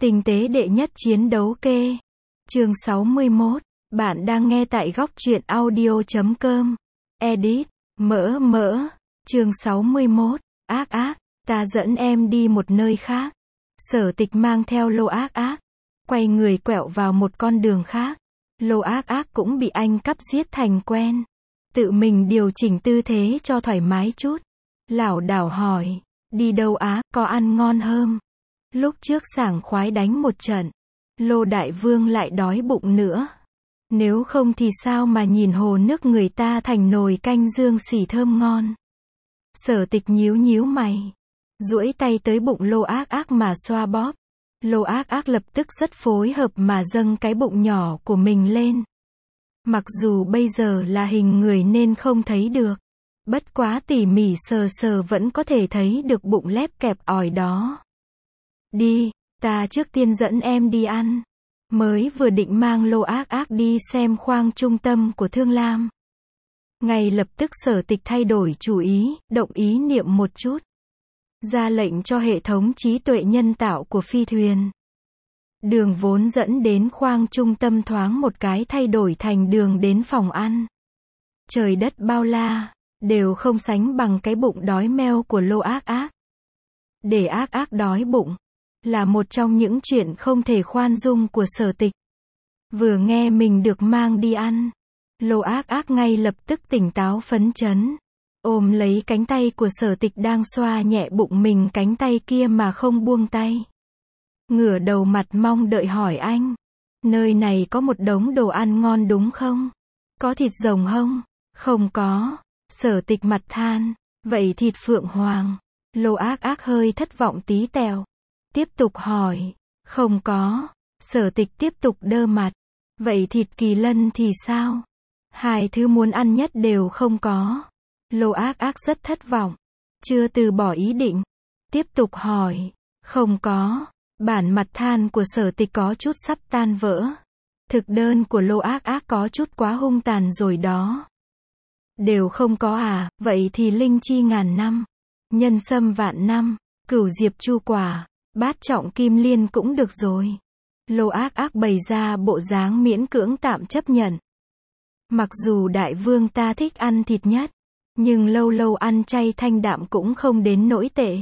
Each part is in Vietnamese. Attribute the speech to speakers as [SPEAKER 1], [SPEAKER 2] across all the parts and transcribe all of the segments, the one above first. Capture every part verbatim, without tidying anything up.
[SPEAKER 1] Tinh tế đệ nhất chiến đấu kê. Chương sáu mươi mốt. Bạn đang nghe tại góc truyện audio chấm com. Edit. Mỡ mỡ. Chương sáu mươi mốt. Ác ác. Ta dẫn em đi một nơi khác. Sở Tịch mang theo Lô Ác Ác. Quay người quẹo vào một con đường khác. Lô Ác Ác cũng bị anh cắp giết thành quen. Tự mình điều chỉnh tư thế cho thoải mái chút. Lảo đảo hỏi. Đi đâu á, có ăn ngon hơn? Lúc trước sảng khoái đánh một trận. Lô Đại Vương lại đói bụng nữa. Nếu không thì sao mà nhìn hồ nước người ta thành nồi canh dương xỉ thơm ngon. Sở Tịch nhíu nhíu mày. Duỗi tay tới bụng Lô Ác Ác mà xoa bóp. Lô Ác Ác lập tức rất phối hợp mà dâng cái bụng nhỏ của mình lên. Mặc dù bây giờ là hình người nên không thấy được. Bất quá tỉ mỉ sờ sờ vẫn có thể thấy được bụng lép kẹp ỏi đó. Đi, ta trước tiên dẫn em đi ăn. Mới vừa định mang Lô Ác Ác đi xem khoang trung tâm của Thương Lam. Ngay lập tức Sở Tịch thay đổi chủ ý, động ý niệm một chút. Ra lệnh cho hệ thống trí tuệ nhân tạo của phi thuyền. Đường vốn dẫn đến khoang trung tâm thoáng một cái thay đổi thành đường đến phòng ăn. Trời đất bao la, đều không sánh bằng cái bụng đói meo của Lô Ác Ác. Để Ác Ác đói bụng, là một trong những chuyện không thể khoan dung của Sở Tịch. Vừa nghe mình được mang đi ăn, Lô Ác Ác ngay lập tức tỉnh táo phấn chấn. Ôm lấy cánh tay của Sở Tịch đang xoa nhẹ bụng mình cánh tay kia mà không buông tay. Ngửa đầu mặt mong đợi hỏi anh. Nơi này có một đống đồ ăn ngon đúng không? Có thịt rồng không? Không có. Sở Tịch mặt than. Vậy thịt phượng hoàng? Lô Ác Ác hơi thất vọng tí tẹo. Tiếp tục hỏi. Không có. Sở Tịch tiếp tục đơ mặt. Vậy thịt kỳ lân thì sao? Hai thứ muốn ăn nhất đều không có. Lô Ác Ác rất thất vọng. Chưa từ bỏ ý định. Tiếp tục hỏi. Không có. Bản mặt than của Sở Tịch có chút sắp tan vỡ. Thực đơn của Lô Ác Ác có chút quá hung tàn rồi đó. Đều không có à, vậy thì linh chi ngàn năm. Nhân sâm vạn năm. Cửu diệp chu quả. Bát trọng kim liên cũng được rồi. Lô Ác Ác bày ra bộ dáng miễn cưỡng tạm chấp nhận. Mặc dù đại vương ta thích ăn thịt nhất, nhưng lâu lâu ăn chay thanh đạm cũng không đến nỗi tệ.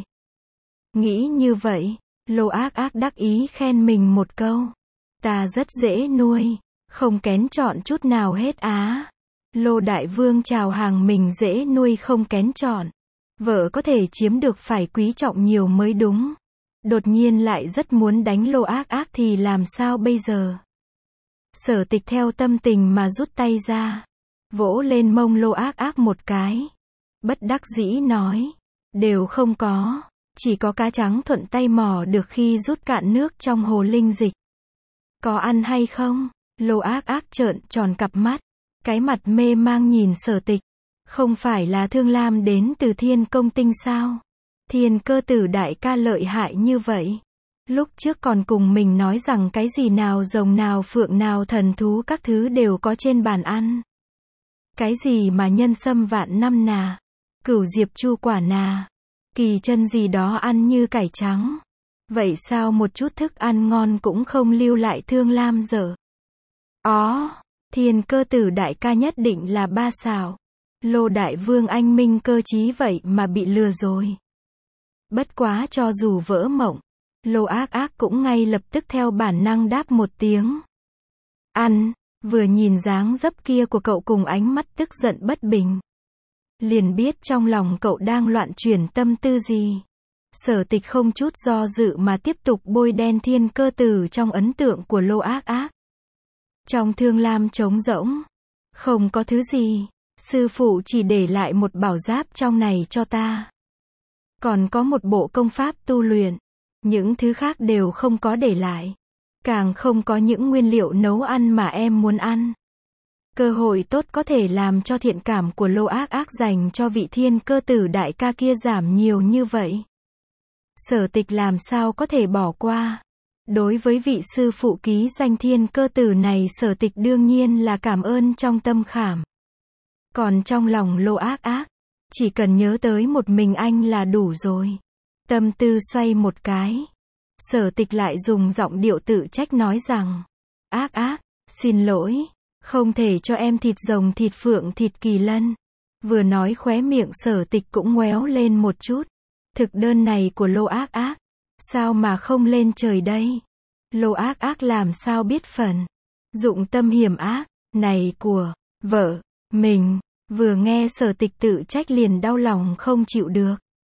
[SPEAKER 1] Nghĩ như vậy, Lô Ác Ác đắc ý khen mình một câu. Ta rất dễ nuôi, không kén chọn chút nào hết á. Lô Đại Vương chào hàng mình dễ nuôi không kén chọn. Vợ có thể chiếm được phải quý trọng nhiều mới đúng. Đột nhiên lại rất muốn đánh Lô Ác Ác thì làm sao bây giờ? Sở Tịch theo tâm tình mà rút tay ra. Vỗ lên mông Lô Ác Ác một cái. Bất đắc dĩ nói. Đều không có. Chỉ có cá trắng thuận tay mò được khi rút cạn nước trong hồ linh dịch. Có ăn hay không? Lô Ác Ác trợn tròn cặp mắt. Cái mặt mê mang nhìn Sở Tịch. Không phải là Thương Lam đến từ Thiên Công Tinh sao? Thiên Cơ Tử đại ca lợi hại như vậy. Lúc trước còn cùng mình nói rằng cái gì nào rồng nào phượng nào thần thú các thứ đều có trên bàn ăn. Cái gì mà nhân sâm vạn năm nà. Cửu diệp chu quả nà. Kỳ chân gì đó ăn như cải trắng. Vậy sao một chút thức ăn ngon cũng không lưu lại Thương Lam dở? Ó, Thiên Cơ Tử đại ca nhất định là ba xào. Lô Đại Vương anh minh cơ trí vậy mà bị lừa rồi. Bất quá cho dù vỡ mộng, Lô Ác Ác cũng ngay lập tức theo bản năng đáp một tiếng. Ăn, vừa nhìn dáng dấp kia của cậu cùng ánh mắt tức giận bất bình. Liền biết trong lòng cậu đang loạn chuyển tâm tư gì. Sở Tịch không chút do dự mà tiếp tục bôi đen Thiên Cơ Tử trong ấn tượng của Lô Ác Ác. Trong Thương Lam trống rỗng. Không có thứ gì. Sư phụ chỉ để lại một bảo giáp trong này cho ta. Còn có một bộ công pháp tu luyện. Những thứ khác đều không có để lại. Càng không có những nguyên liệu nấu ăn mà em muốn ăn. Cơ hội tốt có thể làm cho thiện cảm của Lô Ác Ác dành cho vị Thiên Cơ Tử đại ca kia giảm nhiều như vậy. Sở Tịch làm sao có thể bỏ qua. Đối với vị sư phụ ký danh Thiên Cơ Tử này Sở Tịch đương nhiên là cảm ơn trong tâm khảm. Còn trong lòng Lô Ác Ác, chỉ cần nhớ tới một mình anh là đủ rồi. Tâm tư xoay một cái. Sở Tịch lại dùng giọng điệu tự trách nói rằng, ác ác, xin lỗi, không thể cho em thịt rồng thịt phượng thịt kỳ lân. Vừa nói khóe miệng Sở Tịch cũng ngoéo lên một chút. Thực đơn này của Lô Ác Ác, sao mà không lên trời đây? Lô Ác Ác làm sao biết phần dụng tâm hiểm ác này của vợ mình. Vừa nghe Sở Tịch tự trách liền đau lòng không chịu được.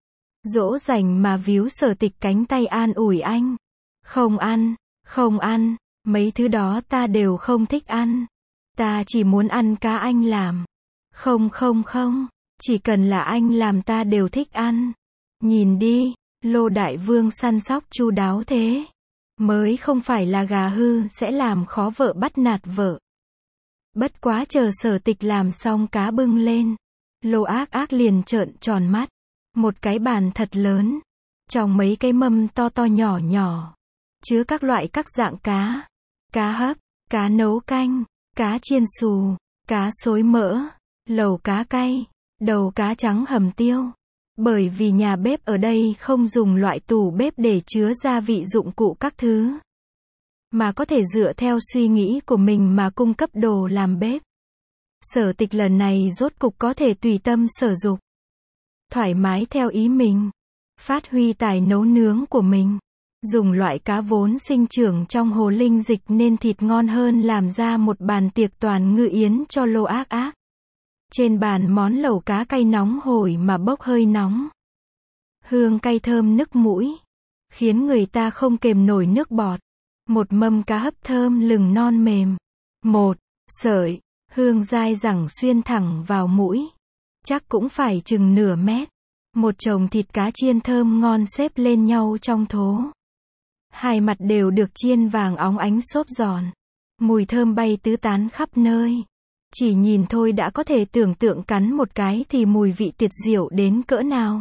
[SPEAKER 1] Dỗ dành mà víu Sở Tịch cánh tay an ủi anh. Không ăn, không ăn, mấy thứ đó ta đều không thích ăn. Ta chỉ muốn ăn cá anh làm. Không không không, chỉ cần là anh làm ta đều thích ăn. Nhìn đi, Lô Đại Vương săn sóc chu đáo thế. Mới không phải là gà hư sẽ làm khó vợ bắt nạt vợ. Bất quá chờ Sở Tịch làm xong cá bưng lên. Lô Ác Ác liền trợn tròn mắt. Một cái bàn thật lớn. Trong mấy cái mâm to to nhỏ nhỏ. Chứa các loại các dạng cá. Cá hấp, cá nấu canh, cá chiên xù, cá xối mỡ, lẩu cá cay, đầu cá trắng hầm tiêu. Bởi vì nhà bếp ở đây không dùng loại tủ bếp để chứa gia vị dụng cụ các thứ. Mà có thể dựa theo suy nghĩ của mình mà cung cấp đồ làm bếp. Sở Tịch lần này rốt cục có thể tùy tâm sở dục. Thoải mái theo ý mình. Phát huy tài nấu nướng của mình. Dùng loại cá vốn sinh trưởng trong hồ linh dịch nên thịt ngon hơn làm ra một bàn tiệc toàn ngư yến cho Lô Ác Ác. Trên bàn món lẩu cá cay nóng hổi mà bốc hơi nóng. Hương cay thơm nức mũi. Khiến người ta không kềm nổi nước bọt. Một mâm cá hấp thơm lừng non mềm. Một sợi, hương dai dẳng xuyên thẳng vào mũi. Chắc cũng phải chừng nửa mét. Một chồng thịt cá chiên thơm ngon xếp lên nhau trong thố. Hai mặt đều được chiên vàng óng ánh xốp giòn. Mùi thơm bay tứ tán khắp nơi. Chỉ nhìn thôi đã có thể tưởng tượng cắn một cái thì mùi vị tuyệt diệu đến cỡ nào.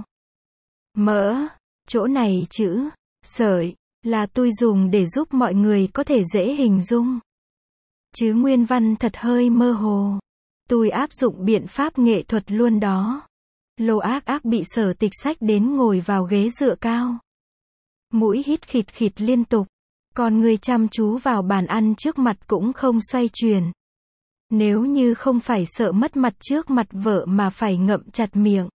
[SPEAKER 1] Mỡ, chỗ này chữ sợi là tôi dùng để giúp mọi người có thể dễ hình dung. Chứ nguyên văn thật hơi mơ hồ. Tôi áp dụng biện pháp nghệ thuật luôn đó. Lô Ác Ác bị Sở Tịch xách đến ngồi vào ghế dựa cao. Mũi hít khịt khịt liên tục. Còn người chăm chú vào bàn ăn trước mặt cũng không xoay chuyển. Nếu như không phải sợ mất mặt trước mặt vợ mà phải ngậm chặt miệng.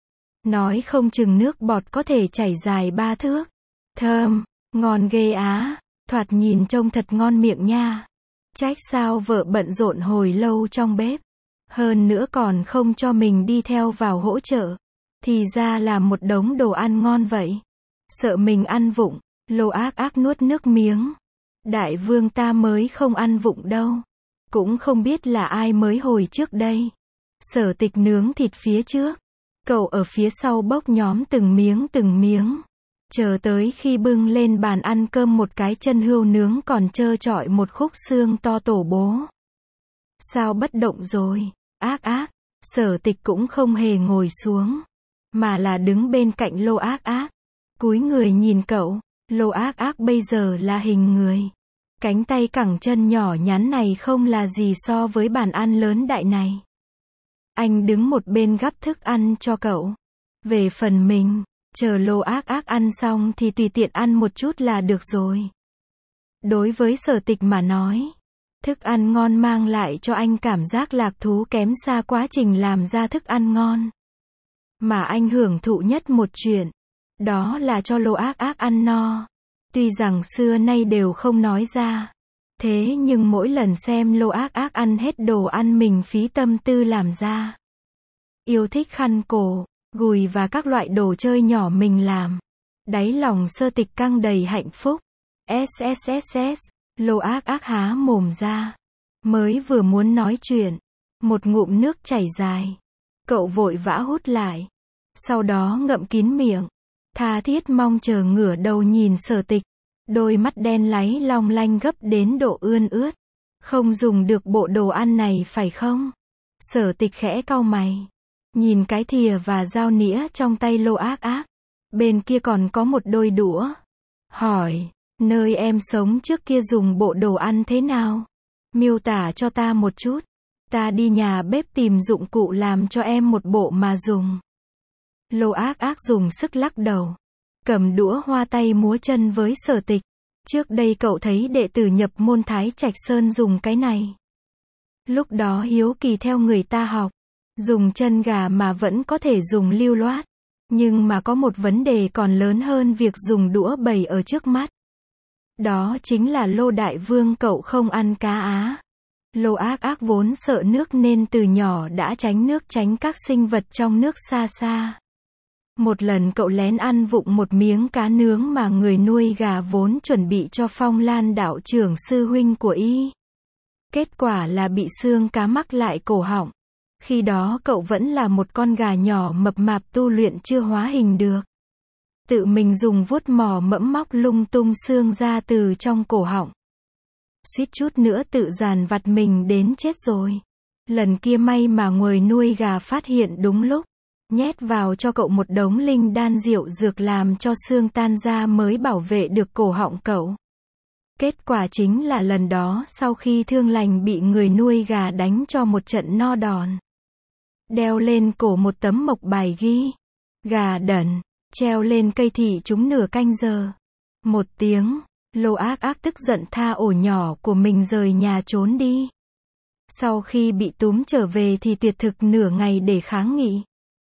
[SPEAKER 1] Nói không chừng nước bọt có thể chảy dài ba thước. Thơm, ngon ghê á, thoạt nhìn trông thật ngon miệng nha. Trách sao vợ bận rộn hồi lâu trong bếp. Hơn nữa còn không cho mình đi theo vào hỗ trợ. Thì ra là một đống đồ ăn ngon vậy. Sợ mình ăn vụng, Lô Ác Ác nuốt nước miếng. Đại vương ta mới không ăn vụng đâu. Cũng không biết là ai mới hồi trước đây. Sở Tịch nướng thịt phía trước. Cậu ở phía sau bốc nhóm từng miếng từng miếng. Chờ tới khi bưng lên bàn ăn cơm một cái chân hươu nướng còn trơ trọi một khúc xương to tổ bố. Sao bất động rồi, Ác Ác? Sở Tịch cũng không hề ngồi xuống. Mà là đứng bên cạnh Lô Ác Ác. Cúi người nhìn cậu. Lô Ác Ác bây giờ là hình người. Cánh tay cẳng chân nhỏ nhắn này không là gì so với bàn ăn lớn đại này. Anh đứng một bên gắp thức ăn cho cậu. Về phần mình, chờ Lô Ác Ác ăn xong thì tùy tiện ăn một chút là được rồi. Đối với Sở Tịch mà nói, thức ăn ngon mang lại cho anh cảm giác lạc thú kém xa quá trình làm ra thức ăn ngon. Mà anh hưởng thụ nhất một chuyện, đó là cho Lô Ác Ác ăn no. Tuy rằng xưa nay đều không nói ra. Thế nhưng mỗi lần xem Lô Ác Ác ăn hết đồ ăn mình phí tâm tư làm ra. Yêu thích khăn cổ, gùi và các loại đồ chơi nhỏ mình làm. Đáy lòng Sơ Tịch căng đầy hạnh phúc. SSSS, Lô Ác Ác há mồm ra. Mới vừa muốn nói chuyện. Một ngụm nước chảy dài. Cậu vội vã hút lại. Sau đó ngậm kín miệng. Tha thiết mong chờ ngửa đầu nhìn Sở Tịch. Đôi mắt đen láy long lanh gấp đến độ ươn ướt. Không dùng được bộ đồ ăn này phải không? Sở Tịch khẽ cau mày. Nhìn cái thìa và dao nĩa trong tay Lô Ác Ác. Bên kia còn có một đôi đũa. Hỏi, nơi em sống trước kia dùng bộ đồ ăn thế nào? Miêu tả cho ta một chút. Ta đi nhà bếp tìm dụng cụ làm cho em một bộ mà dùng. Lô Ác Ác dùng sức lắc đầu. cầm đũa hoa tay múa chân với Sở Tịch. Trước đây cậu thấy đệ tử nhập môn Thái Trạch Sơn dùng cái này. Lúc đó hiếu kỳ theo người ta học. Dùng chân gà mà vẫn có thể dùng lưu loát. Nhưng mà có một vấn đề còn lớn hơn việc dùng đũa bày ở trước mắt. Đó chính là Lô Đại Vương cậu không ăn cá Á. Lô Ác Ác vốn sợ nước nên từ nhỏ đã tránh nước tránh các sinh vật trong nước xa xa. Một lần cậu lén ăn vụng một miếng cá nướng mà người nuôi gà vốn chuẩn bị cho Phong Lan đạo trưởng sư huynh của y. Kết quả là bị xương cá mắc lại cổ họng. Khi đó cậu vẫn là một con gà nhỏ mập mạp tu luyện chưa hóa hình được. Tự mình dùng vuốt mỏ mẫm móc lung tung xương ra từ trong cổ họng. Suýt chút nữa tự dàn vặt mình đến chết rồi. Lần kia may mà người nuôi gà phát hiện đúng lúc. Nhét vào cho cậu một đống linh đan rượu dược làm cho xương tan ra mới bảo vệ được cổ họng cậu. Kết quả chính là lần đó sau khi thương lành bị người nuôi gà đánh cho một trận no đòn. Đeo lên cổ một tấm mộc bài ghi. Gà đần, treo lên cây thị chúng nửa canh giờ. Một tiếng, Lô Ác Ác tức giận tha ổ nhỏ của mình rời nhà trốn đi. Sau khi bị túm trở về thì tuyệt thực nửa ngày để kháng nghị.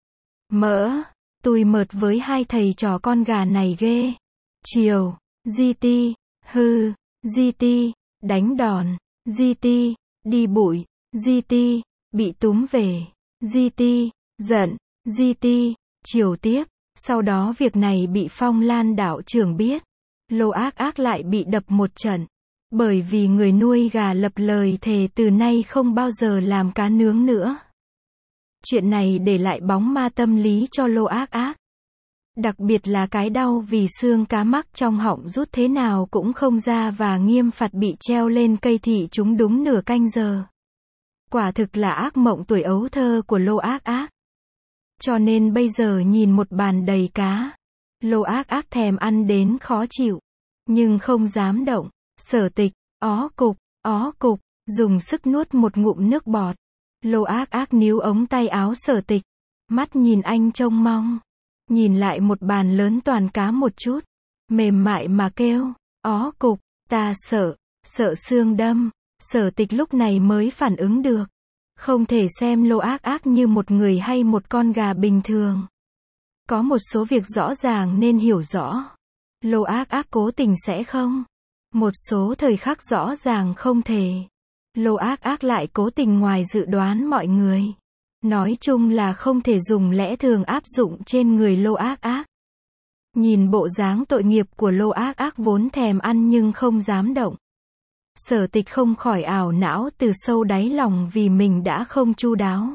[SPEAKER 1] Mỡ, tui mợt với hai thầy trò con gà này ghê. Chiều, gi ti, hư, gi ti, đánh đòn, gi ti, đi bụi, gi ti, bị túm về, gi ti, giận, gi ti, chiều tiếp. Sau đó việc này bị Phong Lan đạo trưởng biết. Lô Ác Ác lại bị đập một trận. Bởi vì người nuôi gà lập lời thề từ nay không bao giờ làm cá nướng nữa. Chuyện này để lại bóng ma tâm lý cho Lô Ác Ác. Đặc biệt là cái đau vì xương cá mắc trong họng rút thế nào cũng không ra và nghiêm phạt bị treo lên cây thị chúng đúng nửa canh giờ. Quả thực là ác mộng tuổi ấu thơ của Lô Ác Ác. Cho nên bây giờ nhìn một bàn đầy cá, Lô Ác Ác thèm ăn đến khó chịu. Nhưng không dám động. Sở Tịch, ó cục, ó cục, dùng sức nuốt một ngụm nước bọt. Lô Ác Ác níu ống tay áo Sở Tịch. Mắt nhìn anh trông mong. Nhìn lại một bàn lớn toàn cá một chút. Mềm mại mà kêu, ó cục, ta sợ, sợ xương đâm. Sở Tịch lúc này mới phản ứng được. Không thể xem Lô Ác Ác như một người hay một con gà bình thường. Có một số việc rõ ràng nên hiểu rõ. Lô Ác Ác cố tình sẽ không. Một số thời khắc rõ ràng không thể. Lô Ác Ác lại cố tình ngoài dự đoán mọi người. Nói chung là không thể dùng lẽ thường áp dụng trên người Lô Ác Ác. Nhìn bộ dáng tội nghiệp của Lô Ác Ác vốn thèm ăn nhưng không dám động. Sở Tịch không khỏi ảo não từ sâu đáy lòng vì mình đã không chu đáo.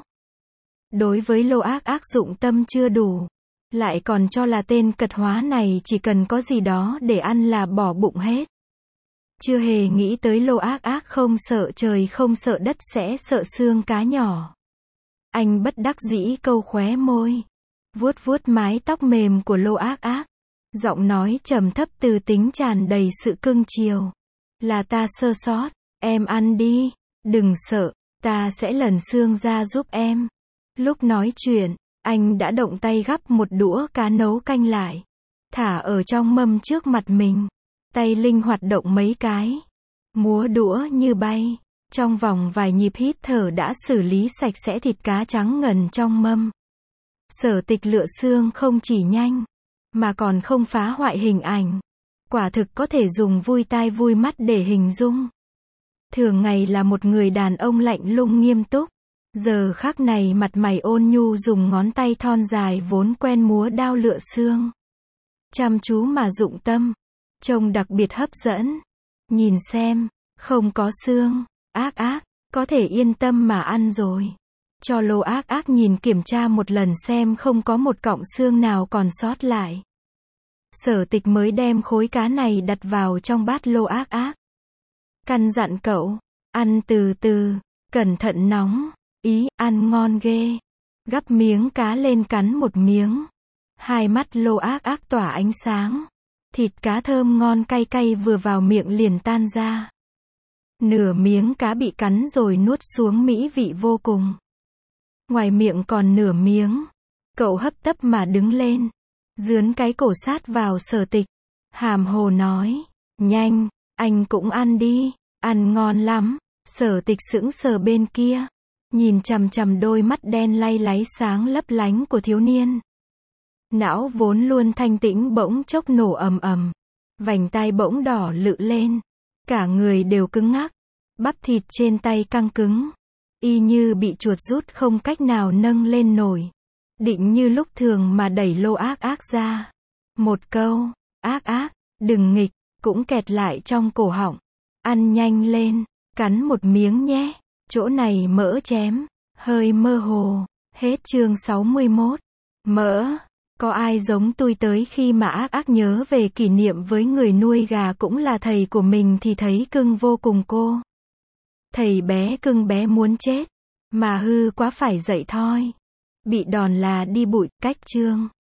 [SPEAKER 1] Đối với Lô Ác Ác dụng tâm chưa đủ. Lại còn cho là tên cật hóa này chỉ cần có gì đó để ăn là bỏ bụng hết. Chưa hề nghĩ tới Lô Ác Ác không sợ trời không sợ đất sẽ sợ xương cá nhỏ. Anh bất đắc dĩ câu khóe môi. Vuốt vuốt mái tóc mềm của Lô Ác Ác. Giọng nói trầm thấp từ tính tràn đầy sự cưng chiều. Là ta sơ sót, em ăn đi, đừng sợ, ta sẽ lần xương ra giúp em. Lúc nói chuyện, anh đã động tay gắp một đũa cá nấu canh lại. Thả ở trong mâm trước mặt mình. Tay linh hoạt động mấy cái. Múa đũa như bay. Trong vòng vài nhịp hít thở đã xử lý sạch sẽ thịt cá trắng ngần trong mâm. Sở Tịch lựa xương không chỉ nhanh, mà còn không phá hoại hình ảnh. Quả thực có thể dùng vui tai vui mắt để hình dung. Thường ngày là một người đàn ông lạnh lùng nghiêm túc. Giờ khắc này mặt mày ôn nhu dùng ngón tay thon dài vốn quen múa đao lựa xương. Chăm chú mà dụng tâm. Trông đặc biệt hấp dẫn. Nhìn xem, không có xương. Ác Ác, có thể yên tâm mà ăn rồi. Cho Lô Ác Ác nhìn kiểm tra một lần xem không có một cọng xương nào còn sót lại. Sở Tịch mới đem khối cá này đặt vào trong bát Lô Ác Ác. Căn dặn cậu, ăn từ từ, cẩn thận nóng, ý, ăn ngon ghê. Gắp miếng cá lên cắn một miếng. Hai mắt Lô Ác Ác tỏa ánh sáng. Thịt cá thơm ngon cay cay vừa vào miệng liền tan ra. Nửa miếng cá bị cắn rồi nuốt xuống mỹ vị vô cùng. Ngoài miệng còn nửa miếng. Cậu hấp tấp mà đứng lên. dướn cái cổ sát vào Sở Tịch. Hàm hồ nói, nhanh, anh cũng ăn đi, ăn ngon lắm. Sở Tịch sững sờ bên kia, nhìn chằm chằm đôi mắt đen lay láy sáng lấp lánh của thiếu niên. Não vốn luôn thanh tĩnh bỗng chốc nổ ầm ầm, vành tai bỗng đỏ lự lên, cả người đều cứng ngắc, bắp thịt trên tay căng cứng, y như bị chuột rút không cách nào nâng lên nổi. Định như lúc thường mà đẩy lô ác ác ra. Một câu, ác ác, đừng nghịch, cũng kẹt lại trong cổ họng. Ăn nhanh lên, cắn một miếng nhé, chỗ này mỡ chém, hơi mơ hồ. Hết chương sáu mươi mốt. Mỡ, có ai giống tôi tới khi mà ác ác nhớ về kỷ niệm với người nuôi gà cũng là thầy của mình thì thấy cưng vô cùng cô. Thầy bé cưng bé muốn chết, mà hư quá phải dậy thôi. Bị đòn là đi bụi, cách chương.